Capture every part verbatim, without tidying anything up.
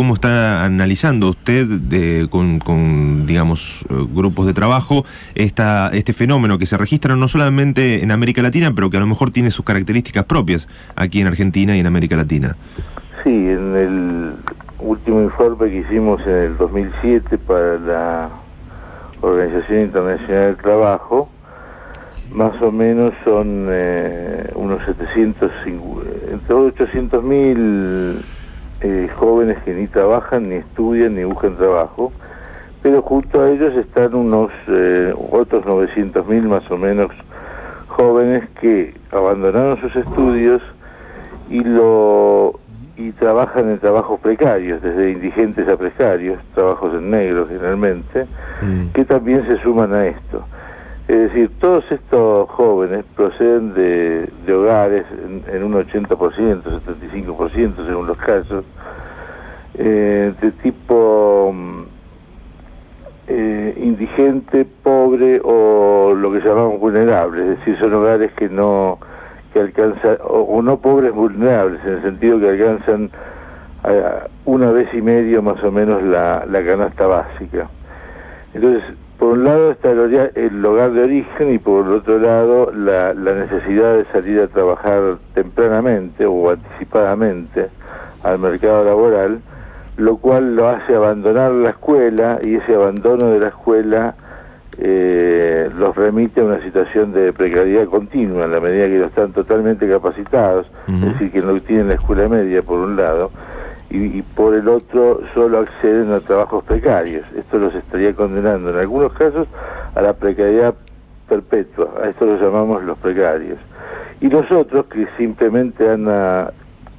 cómo está analizando usted de, con, con, digamos, grupos de trabajo esta, este fenómeno que se registra no solamente en América Latina, pero que a lo mejor tiene sus características propias aquí en Argentina y en América Latina. Sí, en el último informe que hicimos en el dos mil siete para la Organización Internacional del Trabajo, más o menos son eh, unos setecientos, entre ochocientos mil eh, jóvenes que ni trabajan, ni estudian, ni buscan trabajo, pero junto a ellos están unos eh, otros novecientos mil más o menos jóvenes que abandonaron sus estudios y lo y trabajan en trabajos precarios, desde indigentes a precarios, trabajos en negro generalmente, mm. que también se suman a esto. Es decir, todos estos jóvenes proceden de, de hogares en, en un ochenta por ciento, setenta y cinco por ciento según los casos, eh, de tipo eh, indigente, pobre o lo que llamamos vulnerable, es decir, son hogares que no que alcanzan, o, o no pobres vulnerables, en el sentido que alcanzan a, una vez y medio más o menos la, la canasta básica. Entonces, por un lado está el, el hogar de origen y por el otro lado la, la necesidad de salir a trabajar tempranamente o anticipadamente al mercado laboral, lo cual lo hace abandonar la escuela, y ese abandono de la escuela eh, los remite a una situación de precariedad continua en la medida que no están totalmente capacitados, uh-huh. es decir, que no tienen la escuela media por un lado, y, y por el otro solo acceden a trabajos precarios. Esto los estaría condenando en algunos casos a la precariedad perpetua, a esto lo llamamos los precarios. Y los otros que simplemente han a,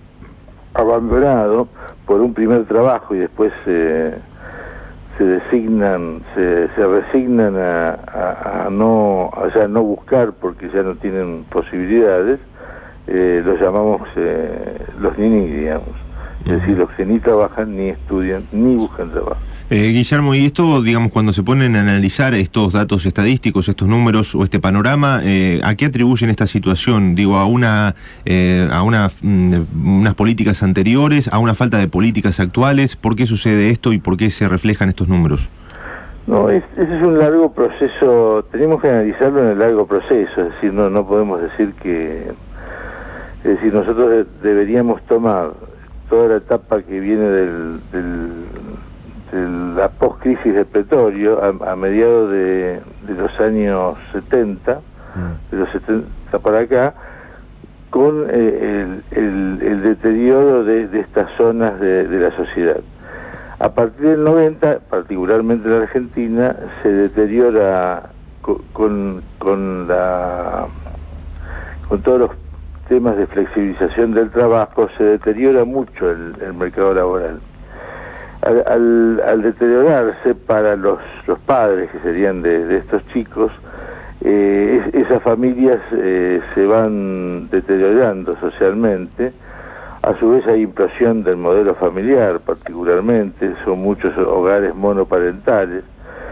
abandonado por un primer trabajo y después eh, se designan, se, se resignan a, a, a no a ya no buscar porque ya no tienen posibilidades, eh, los llamamos eh, los niní, digamos. Es decir, los que ni trabajan, ni estudian, ni buscan trabajo. Eh, Guillermo, y esto, digamos, cuando se ponen a analizar estos datos estadísticos, estos números o este panorama, eh, ¿a qué atribuyen esta situación? Digo, a una, eh, a una, mm, unas políticas anteriores, a una falta de políticas actuales. ¿Por qué sucede esto y por qué se reflejan estos números? No, es, ese es un largo proceso, tenemos que analizarlo en el largo proceso, es decir, no, no podemos decir que, es decir, nosotros de, deberíamos tomar toda la etapa que viene del, del, de la post-crisis del petróleo a, a mediados de, de los años setenta, mm. de los setenta para acá, con eh, el, el, el deterioro de, de estas zonas de, de la sociedad. A partir del noventa, particularmente en la Argentina, se deteriora con, con, con, la, con todos los temas de flexibilización del trabajo, se deteriora mucho el, el mercado laboral. Al, al, al deteriorarse para los, los padres, que serían de, de estos chicos, eh, es, esas familias eh, se van deteriorando socialmente. A su vez hay implosión del modelo familiar, particularmente, son muchos hogares monoparentales,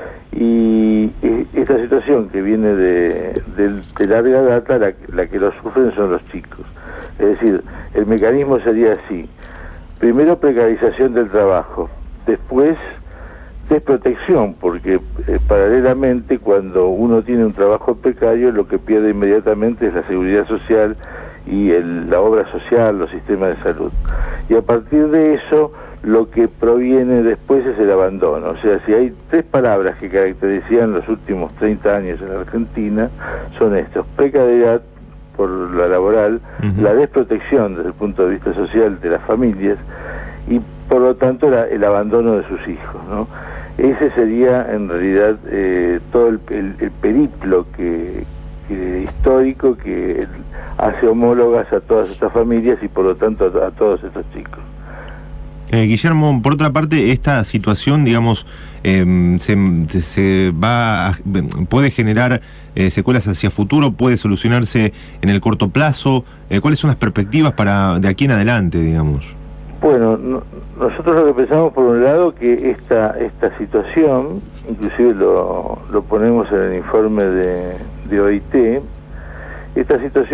y esta situación que viene de, de, de larga data, la, la que lo sufren son los chicos. Es decir, el mecanismo sería así: primero precarización del trabajo, después desprotección, porque eh, paralelamente cuando uno tiene un trabajo precario lo que pierde inmediatamente es la seguridad social y el, la obra social, los sistemas de salud. Y a partir de eso lo que proviene después es el abandono. O sea, si hay tres palabras que caracterizan los últimos treinta años en la Argentina, son estos: precariedad por la laboral, uh-huh. la desprotección desde el punto de vista social de las familias y por lo tanto la, el abandono de sus hijos, ¿no? Ese sería en realidad eh, todo el, el, el periplo que, que histórico que hace homólogas a todas estas familias y por lo tanto a, a todos estos chicos. Eh, Guillermo, por otra parte, esta situación, digamos, eh, se, se va a, puede generar eh, secuelas hacia futuro, puede solucionarse en el corto plazo. Eh, ¿Cuáles son las perspectivas para de aquí en adelante, digamos? Bueno, no, nosotros lo que pensamos, por un lado, que esta esta situación, inclusive lo, lo ponemos en el informe de, de O I T, esta situación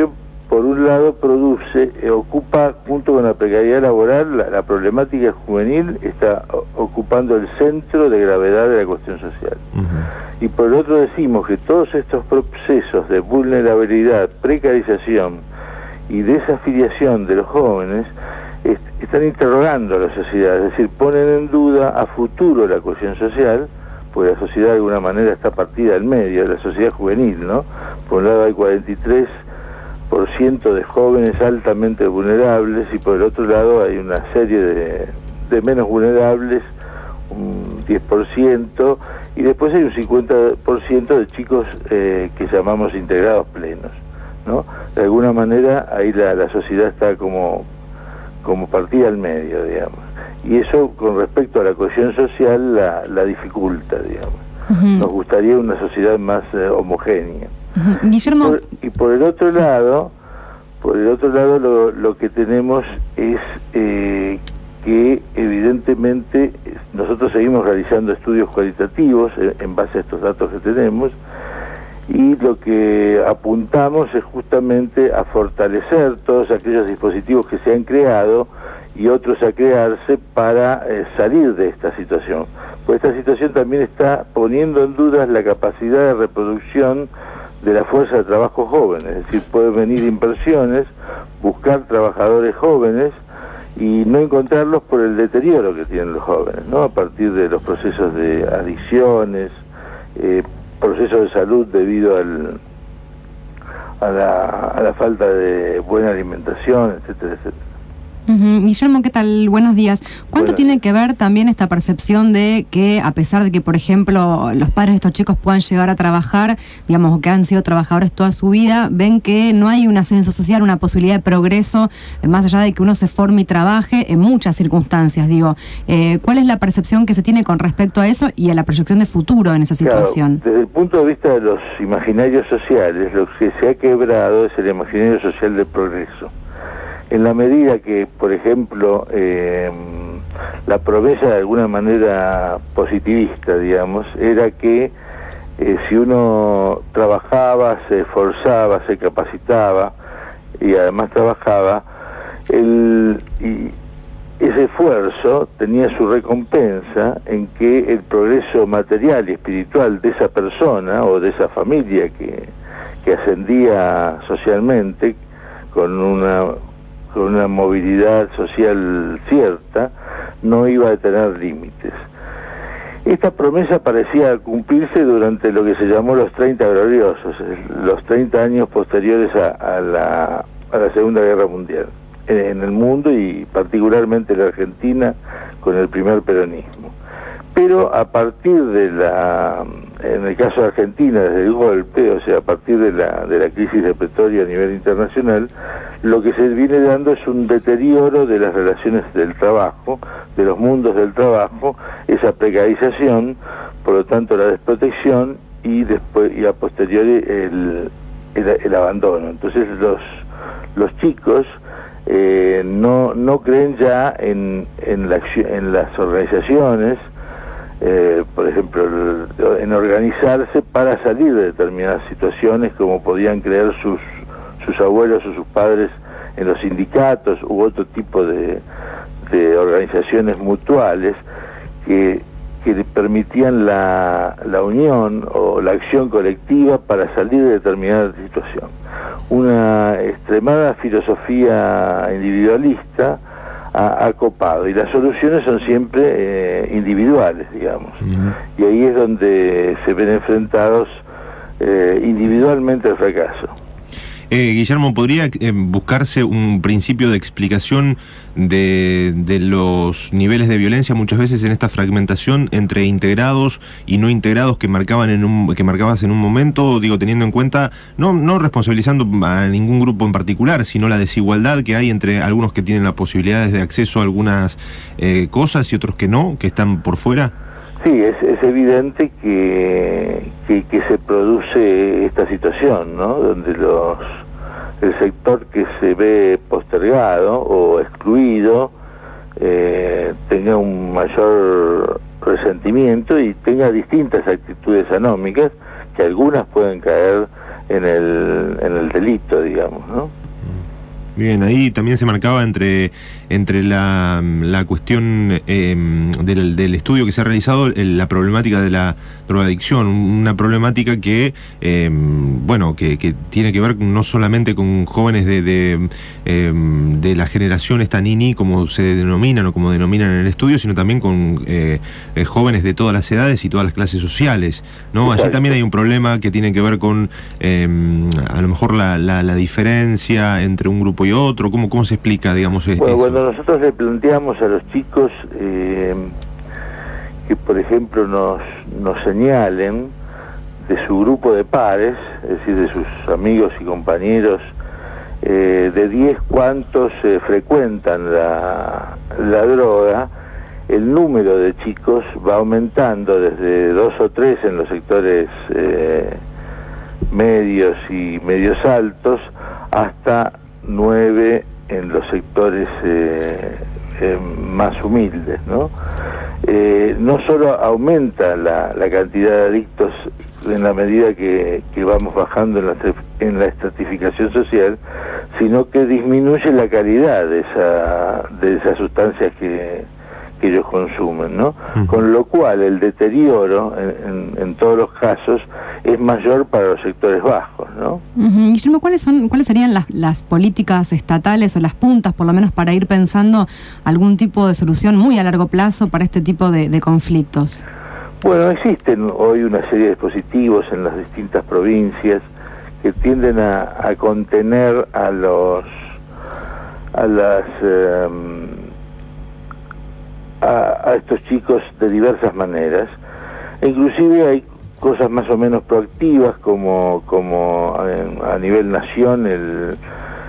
por un lado produce, eh, ocupa junto con la precariedad laboral, la, la problemática juvenil está ocupando el centro de gravedad de la cuestión social. Uh-huh. Y por el otro decimos que todos estos procesos de vulnerabilidad, precarización y desafiliación de los jóvenes est están interrogando a la sociedad, es decir, ponen en duda a futuro la cohesión social, porque la sociedad de alguna manera está partida al medio, la sociedad juvenil, ¿no? Por un lado hay cuarenta y tres por ciento de jóvenes altamente vulnerables y por el otro lado hay una serie de, de menos vulnerables, un diez por ciento, y después hay un cincuenta por ciento de chicos eh, que llamamos integrados plenos, ¿no? De alguna manera ahí la, la sociedad está como, como partida al medio, digamos, y eso con respecto a la cohesión social la, la dificulta, digamos. Uh-huh. Nos gustaría una sociedad más eh, homogénea. Uh-huh. Guillermo... Y por, y por el otro sí. lado, por el otro lado lo, lo que tenemos es eh, que evidentemente nosotros seguimos realizando estudios cualitativos en, en base a estos datos que tenemos, y lo que apuntamos es justamente a fortalecer todos aquellos dispositivos que se han creado y otros a crearse para eh, salir de esta situación. Pues esta situación también está poniendo en duda la capacidad de reproducción de la fuerza de trabajo joven, es decir, pueden venir inversiones, buscar trabajadores jóvenes y no encontrarlos por el deterioro que tienen los jóvenes, ¿no? A partir de los procesos de adicciones, eh, procesos de salud debido al, a, la, a la falta de buena alimentación, etcétera, etcétera. Uh-huh. Guillermo, ¿qué tal? Buenos días. ¿Cuánto bueno. tiene que ver también esta percepción de que, a pesar de que, por ejemplo, los padres de estos chicos puedan llegar a trabajar, digamos, o que han sido trabajadores toda su vida, ven que no hay un ascenso social, una posibilidad de progreso, eh, más allá de que uno se forme y trabaje en muchas circunstancias, digo? Eh, ¿Cuál es la percepción que se tiene con respecto a eso y a la proyección de futuro en esa situación? Claro, desde el punto de vista de los imaginarios sociales, lo que se ha quebrado es el imaginario social del progreso. En la medida que, por ejemplo, eh, la promesa de alguna manera positivista, digamos, era que eh, si uno trabajaba, se esforzaba, se capacitaba y además trabajaba, el, y ese esfuerzo tenía su recompensa en que el progreso material y espiritual de esa persona o de esa familia que, que ascendía socialmente con una con una movilidad social cierta, no iba a tener límites. Esta promesa parecía cumplirse durante lo que se llamó los treinta gloriosos, los treinta años posteriores a, a, la, a la Segunda Guerra Mundial, en, en el mundo y particularmente en la Argentina con el primer peronismo. Pero a partir de la, en el caso de Argentina, desde el golpe, o sea, a partir de la, de la crisis de petróleo a nivel internacional, lo que se viene dando es un deterioro de las relaciones del trabajo, de los mundos del trabajo, esa precarización, por lo tanto la desprotección y después y a posteriori el, el, el abandono. Entonces los, los chicos eh, no, no creen ya en, en, la, en las organizaciones, Eh, por ejemplo, en organizarse para salir de determinadas situaciones, como podían creer sus sus abuelos o sus padres en los sindicatos u otro tipo de, de organizaciones mutuales que, que permitían la, la unión o la acción colectiva para salir de determinada situación. Una extremada filosofía individualista ha copado, y las soluciones son siempre eh, individuales, digamos, uh-huh. Y ahí es donde se ven enfrentados eh, individualmente al fracaso. Eh, Guillermo, ¿podría eh, buscarse un principio de explicación de, de los niveles de violencia muchas veces en esta fragmentación entre integrados y no integrados que marcaban en un que marcabas en un momento, digo, teniendo en cuenta, no, no responsabilizando a ningún grupo en particular, sino la desigualdad que hay entre algunos que tienen las posibilidades de acceso a algunas eh, cosas y otros que no, que están por fuera? Sí, es, es evidente que, que, que se produce esta situación, ¿no? Donde los el sector que se ve postergado o excluido eh, tenga un mayor resentimiento y tenga distintas actitudes anómicas, que algunas pueden caer en el, en el delito, digamos, ¿no? Bien, ahí también se marcaba entre, entre la, la cuestión eh, del, del estudio que se ha realizado, el, la problemática de la drogadicción, una problemática que, eh, bueno, que, que tiene que ver no solamente con jóvenes de, de, eh, de la generación esta Nini, como se denominan o como denominan en el estudio, sino también con eh, eh, jóvenes de todas las edades y todas las clases sociales, ¿no? Allí también hay un problema que tiene que ver con eh, a lo mejor la, la, la diferencia entre un grupo y otro. ¿Cómo, cómo se explica, digamos, bueno, eso? Cuando nosotros le planteamos a los chicos eh, que, por ejemplo, nos, nos señalen de su grupo de pares, es decir, de sus amigos y compañeros, eh, de diez cuantos eh, frecuentan la, la droga, el número de chicos va aumentando desde dos o tres en los sectores eh, medios y medios altos hasta nueve en los sectores eh, eh, más humildes, ¿no? Eh, no solo aumenta la, la cantidad de adictos en la medida que, que vamos bajando en la, en la estratificación social, sino que disminuye la calidad de esa de esas sustancias que, que ellos consumen, ¿no? Uh-huh. Con lo cual el deterioro en, en, en todos los casos es mayor para los sectores bajos, ¿no? Uh-huh. Guillermo, ¿cuáles son, cuáles serían las, las políticas estatales o las puntas, por lo menos, para ir pensando algún tipo de solución muy a largo plazo para este tipo de, de conflictos? Bueno, existen hoy una serie de dispositivos en las distintas provincias que tienden a, a contener a los a las eh, a, a estos chicos de diversas maneras. E inclusive hay cosas más o menos proactivas, como como a, a nivel nación el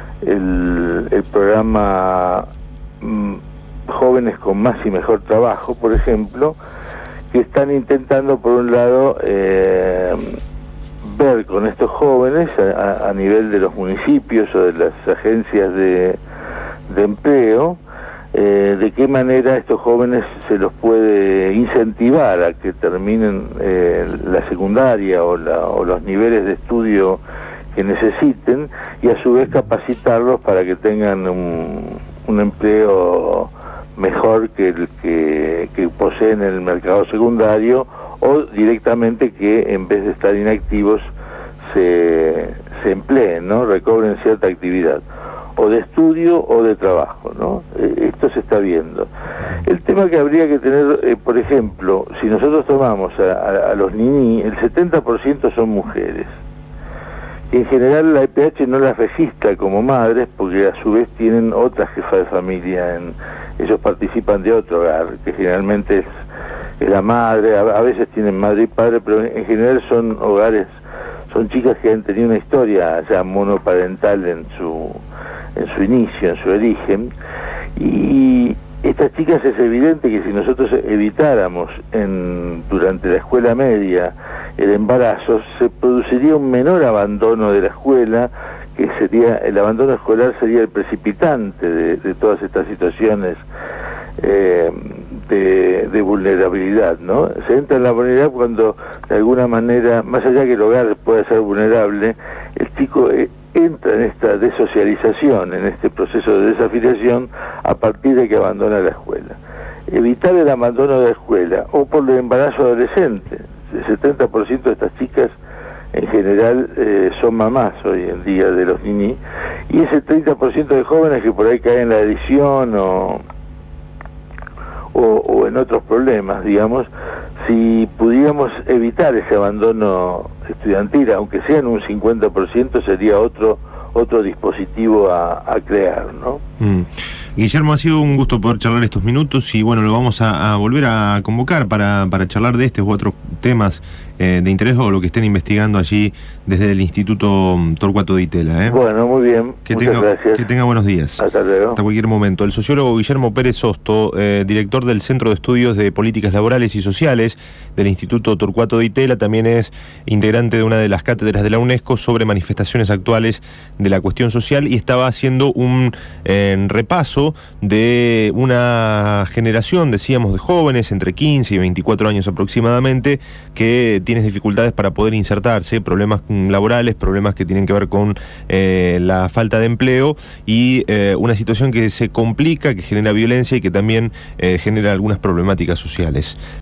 el, el programa mm, Jóvenes con Más y Mejor Trabajo, por ejemplo, que están intentando, por un lado, eh, ver con estos jóvenes a, a nivel de los municipios o de las agencias de, de empleo, eh, de qué manera estos jóvenes se los puede incentivar a que terminen eh, la secundaria o, la, o los niveles de estudio que necesiten, y a su vez capacitarlos para que tengan un, un empleo mejor que el que, que poseen en el mercado secundario, o directamente que en vez de estar inactivos se, se empleen, ¿no? Recobren cierta actividad, o de estudio o de trabajo, ¿no? Eh, esto se está viendo. El tema que habría que tener, eh, por ejemplo, si nosotros tomamos a, a, a los niños, el setenta por ciento son mujeres. En general la E P H no las registra como madres porque a su vez tienen otra jefa de familia, en, ellos participan de otro hogar, que generalmente es, es la madre, a, a veces tienen madre y padre, pero en, en general son hogares, son chicas que han tenido una historia ya monoparental en su, en su inicio, en su origen, y estas chicas es evidente que si nosotros evitáramos en, durante la escuela media el embarazo, se produciría un menor abandono de la escuela, que sería, el abandono escolar sería el precipitante de, de todas estas situaciones eh, de, de vulnerabilidad, ¿no? Se entra en la vulnerabilidad cuando, de alguna manera, más allá que el hogar pueda ser vulnerable, el chico eh, entra en esta desocialización, en este proceso de desafiliación, a partir de que abandona la escuela. Evitar el abandono de la escuela, o por el embarazo adolescente. El setenta por ciento de estas chicas en general eh, son mamás hoy en día de los niños, y ese treinta por ciento de jóvenes que por ahí caen en la adicción o, o, o en otros problemas, digamos, si pudiéramos evitar ese abandono estudiantil, aunque sea en un cincuenta por ciento, sería otro otro dispositivo a, a crear, ¿no? Mm. Guillermo, ha sido un gusto poder charlar estos minutos y bueno, lo vamos a, a volver a convocar para, para charlar de este u otros temas eh, de interés o lo que estén investigando allí desde el Instituto Torcuato Di Tella. ¿eh? Bueno, muy bien. Que Muchas tenga, gracias. Que tenga buenos días. Hasta luego. Hasta cualquier momento. El sociólogo Guillermo Pérez Sosto, eh, director del Centro de Estudios de Políticas Laborales y Sociales del Instituto Torcuato Di Tella, también es integrante de una de las cátedras de la UNESCO sobre manifestaciones actuales de la cuestión social y estaba haciendo un eh, repaso de una generación, decíamos, de jóvenes entre quince y veinticuatro años aproximadamente, que tienes dificultades para poder insertarse, problemas laborales, problemas que tienen que ver con eh, la falta de empleo y eh, una situación que se complica, que genera violencia y que también eh, genera algunas problemáticas sociales.